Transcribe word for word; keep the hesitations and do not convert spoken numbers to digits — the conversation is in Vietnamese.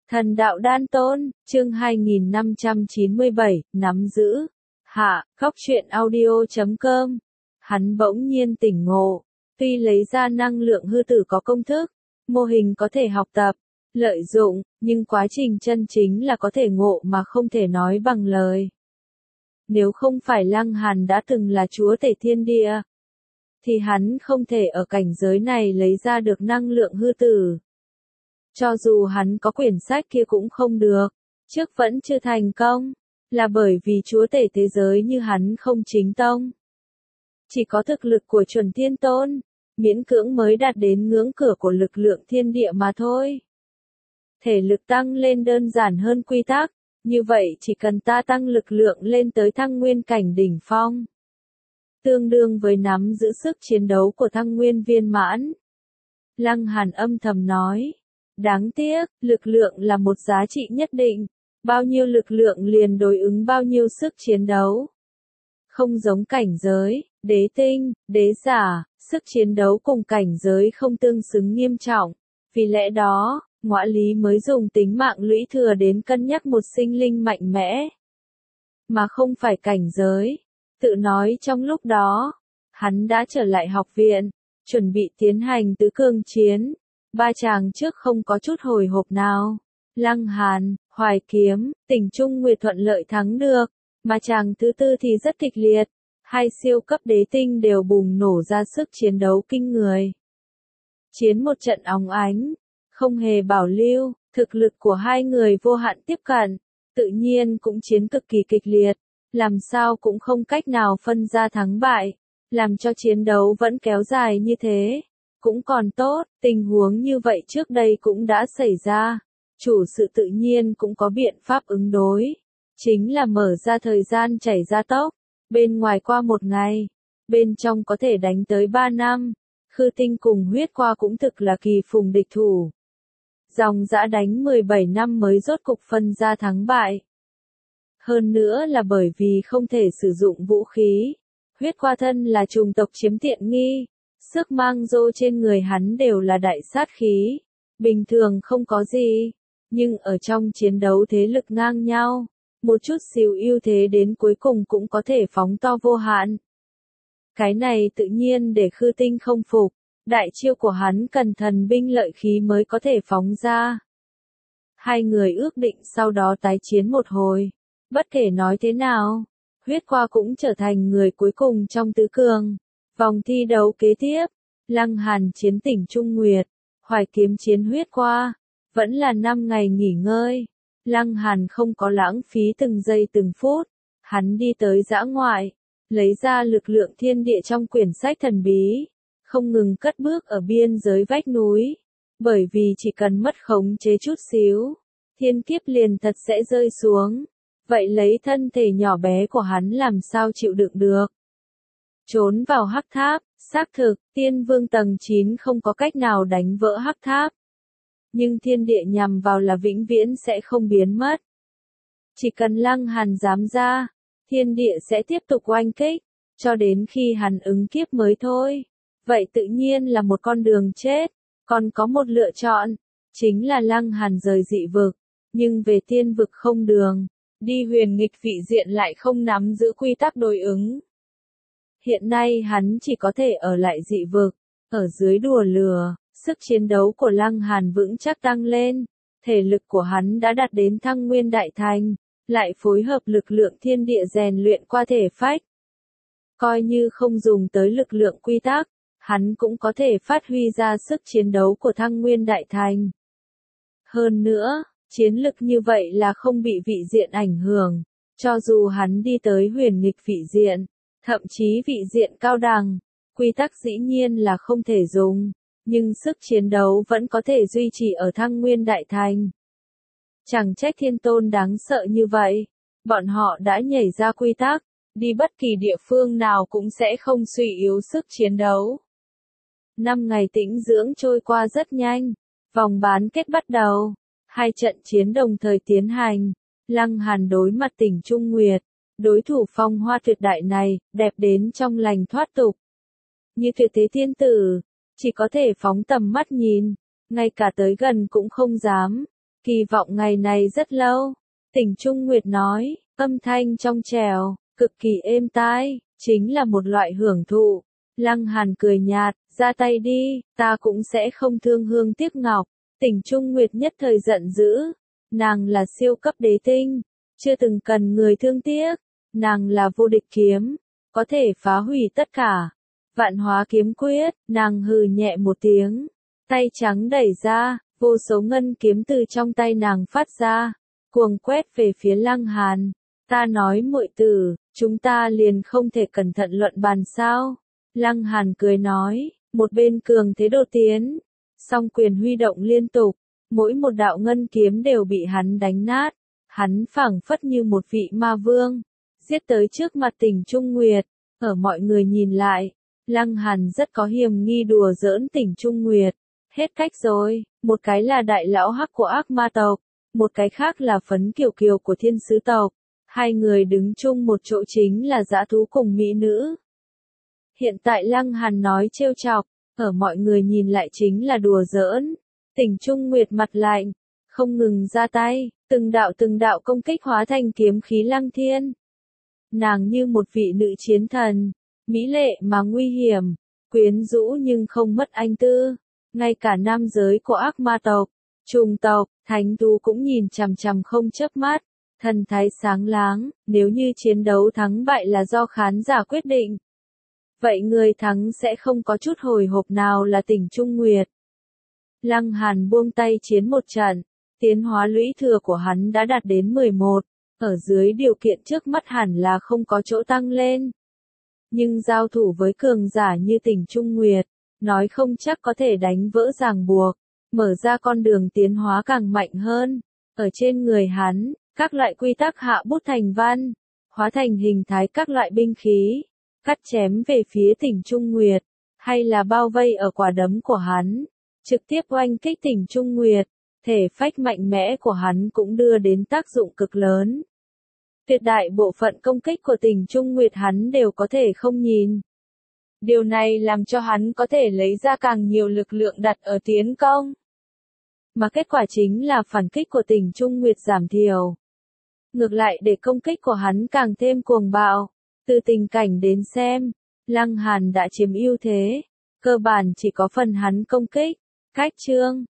Thần đạo đan tôn, chương hai nghìn năm trăm chín mươi bảy, nắm giữ. Hạ, khóc chuyện audio chấm com. Hắn bỗng nhiên tỉnh ngộ, tuy lấy ra năng lượng hư tử có công thức, mô hình có thể học tập, lợi dụng, nhưng quá trình chân chính là có thể ngộ mà không thể nói bằng lời. Nếu không phải Lăng Hàn đã từng là chúa tể thiên địa, thì hắn không thể ở cảnh giới này lấy ra được năng lượng hư tử. Cho dù hắn có quyển sách kia cũng không được, trước vẫn chưa thành công, là bởi vì chúa tể thế giới như hắn không chính tông. Chỉ có thực lực của chuẩn thiên tôn, miễn cưỡng mới đạt đến ngưỡng cửa của lực lượng thiên địa mà thôi. Thể lực tăng lên đơn giản hơn quy tắc, như vậy chỉ cần ta tăng lực lượng lên tới thăng nguyên cảnh đỉnh phong, tương đương với nắm giữ sức chiến đấu của thăng nguyên viên mãn. Lăng Hàn âm thầm nói. Đáng tiếc, lực lượng là một giá trị nhất định, bao nhiêu lực lượng liền đối ứng bao nhiêu sức chiến đấu. Không giống cảnh giới, đế tinh, đế giả, sức chiến đấu cùng cảnh giới không tương xứng nghiêm trọng. Vì lẽ đó, Ngõa Lý mới dùng tính mạng lũy thừa đến cân nhắc một sinh linh mạnh mẽ, mà không phải cảnh giới. Tự nói trong lúc đó, hắn đã trở lại học viện, chuẩn bị tiến hành tứ cường chiến. Ba chàng trước không có chút hồi hộp nào. Lăng Hàn, Hoài Kiếm, Tỉnh Trung Nguyệt thuận lợi thắng được, mà chàng thứ tư thì rất kịch liệt. Hai siêu cấp đế tinh đều bùng nổ ra sức chiến đấu kinh người. Chiến một trận óng ánh, không hề bảo lưu, thực lực của hai người vô hạn tiếp cận, tự nhiên cũng chiến cực kỳ kịch liệt, làm sao cũng không cách nào phân ra thắng bại, làm cho chiến đấu vẫn kéo dài như thế. Cũng còn tốt, tình huống như vậy trước đây cũng đã xảy ra. Chủ sự tự nhiên cũng có biện pháp ứng đối. Chính là mở ra thời gian chảy ra tốc. Bên ngoài qua một ngày. Bên trong có thể đánh tới ba năm. Khư Tinh cùng Huyết Qua cũng thực là kỳ phùng địch thủ. Dòng dã đánh mười bảy năm mới rốt cục phân ra thắng bại. Hơn nữa là bởi vì không thể sử dụng vũ khí. Huyết Qua thân là trùng tộc chiếm tiện nghi. Sức mang rô trên người hắn đều là đại sát khí, bình thường không có gì, nhưng ở trong chiến đấu thế lực ngang nhau, một chút xíu ưu thế đến cuối cùng cũng có thể phóng to vô hạn. Cái này tự nhiên để Khư Tinh không phục, đại chiêu của hắn cần thần binh lợi khí mới có thể phóng ra. Hai người ước định sau đó tái chiến một hồi, bất kể nói thế nào, Huyết Qua cũng trở thành người cuối cùng trong tứ cường. Vòng thi đấu kế tiếp, Lăng Hàn chiến Tỉnh Trung Nguyệt, Hoài Kiếm chiến Huyết Qua, vẫn là năm ngày nghỉ ngơi. Lăng Hàn không có lãng phí từng giây từng phút, hắn đi tới dã ngoại, lấy ra lực lượng thiên địa trong quyển sách thần bí, không ngừng cất bước ở biên giới vách núi, bởi vì chỉ cần mất khống chế chút xíu, thiên kiếp liền thật sẽ rơi xuống, vậy lấy thân thể nhỏ bé của hắn làm sao chịu đựng được. Trốn vào hắc tháp, xác thực, tiên vương tầng chín không có cách nào đánh vỡ hắc tháp. Nhưng thiên địa nhằm vào là vĩnh viễn sẽ không biến mất. Chỉ cần Lăng Hàn dám ra, thiên địa sẽ tiếp tục oanh kích, cho đến khi hắn ứng kiếp mới thôi. Vậy tự nhiên là một con đường chết, còn có một lựa chọn, chính là Lăng Hàn rời dị vực, nhưng về tiên vực không đường, đi huyền nghịch vị diện lại không nắm giữ quy tắc đối ứng. Hiện nay hắn chỉ có thể ở lại dị vực, ở dưới đùa lừa, sức chiến đấu của Lăng Hàn vững chắc tăng lên, thể lực của hắn đã đạt đến thăng nguyên đại thành, lại phối hợp lực lượng thiên địa rèn luyện qua thể phách. Coi như không dùng tới lực lượng quy tắc, hắn cũng có thể phát huy ra sức chiến đấu của thăng nguyên đại thành. Hơn nữa, chiến lực như vậy là không bị vị diện ảnh hưởng, cho dù hắn đi tới huyền nghịch vị diện. Thậm chí vị diện cao đẳng, quy tắc dĩ nhiên là không thể dùng, nhưng sức chiến đấu vẫn có thể duy trì ở thăng nguyên đại thành. Chẳng trách thiên tôn đáng sợ như vậy, bọn họ đã nhảy ra quy tắc, đi bất kỳ địa phương nào cũng sẽ không suy yếu sức chiến đấu. Năm ngày tĩnh dưỡng trôi qua rất nhanh, vòng bán kết bắt đầu, hai trận chiến đồng thời tiến hành, Lăng Hàn đối mặt Tỉnh Trung Nguyệt. Đối thủ phong hoa tuyệt đại này, đẹp đến trong lành thoát tục. Như tuyệt thế thiên tử, chỉ có thể phóng tầm mắt nhìn, ngay cả tới gần cũng không dám. Kỳ Kỳ vọng ngày này rất lâu. Tỉnh Trung Nguyệt nói, âm thanh trong trẻo, cực kỳ êm tai, chính là một loại hưởng thụ. Lăng Hàn cười nhạt, ra tay đi, ta cũng sẽ không thương hương tiếc ngọc. Tỉnh Trung Nguyệt nhất thời giận dữ, nàng là siêu cấp đế tinh, chưa từng cần người thương tiếc, nàng là vô địch kiếm, có thể phá hủy tất cả. Vạn hóa kiếm quyết, nàng hừ nhẹ một tiếng, tay trắng đẩy ra, vô số ngân kiếm từ trong tay nàng phát ra, cuồng quét về phía Lăng Hàn. Ta nói muội tử, chúng ta liền không thể cẩn thận luận bàn sao? Lăng Hàn cười nói, một bên cường thế đột tiến, song quyền huy động liên tục, mỗi một đạo ngân kiếm đều bị hắn đánh nát, hắn phảng phất như một vị ma vương, giết tới trước mặt Tỉnh Trung Nguyệt, ở mọi người nhìn lại, Lăng Hàn rất có hiềm nghi đùa giỡn Tỉnh Trung Nguyệt, hết cách rồi, một cái là đại lão hắc của ác ma tộc, một cái khác là phấn kiều kiều của thiên sứ tộc, hai người đứng chung một chỗ chính là dã thú cùng mỹ nữ. Hiện tại Lăng Hàn nói trêu chọc, ở mọi người nhìn lại chính là đùa giỡn. Tỉnh Trung Nguyệt mặt lạnh, không ngừng ra tay, từng đạo từng đạo công kích hóa thành kiếm khí lăng thiên. Nàng như một vị nữ chiến thần, mỹ lệ mà nguy hiểm, quyến rũ nhưng không mất anh tư. Ngay cả nam giới của ác ma tộc, trùng tộc, thánh thú cũng nhìn chằm chằm không chớp mắt, thần thái sáng láng, nếu như chiến đấu thắng bại là do khán giả quyết định. Vậy người thắng sẽ không có chút hồi hộp nào là Tỉnh Trung Nguyệt. Lăng Hàn buông tay chiến một trận, tiến hóa lũy thừa của hắn đã đạt đến mười một, ở dưới điều kiện trước mắt hẳn là không có chỗ tăng lên. Nhưng giao thủ với cường giả như Tỉnh Trung Nguyệt, nói không chắc có thể đánh vỡ ràng buộc, mở ra con đường tiến hóa càng mạnh hơn. Ở trên người hắn, các loại quy tắc hạ bút thành văn, hóa thành hình thái các loại binh khí, cắt chém về phía Tỉnh Trung Nguyệt, hay là bao vây ở quả đấm của hắn, trực tiếp oanh kích Tỉnh Trung Nguyệt, thể phách mạnh mẽ của hắn cũng đưa đến tác dụng cực lớn. Tuyệt đại bộ phận công kích của Tỉnh Trung Nguyệt hắn đều có thể không nhìn. Điều này làm cho hắn có thể lấy ra càng nhiều lực lượng đặt ở tiến công. Mà kết quả chính là phản kích của Tỉnh Trung Nguyệt giảm thiểu. Ngược lại để công kích của hắn càng thêm cuồng bạo. Từ tình cảnh đến xem, Lăng Hàn đã chiếm ưu thế. Cơ bản chỉ có phần hắn công kích. Cách chương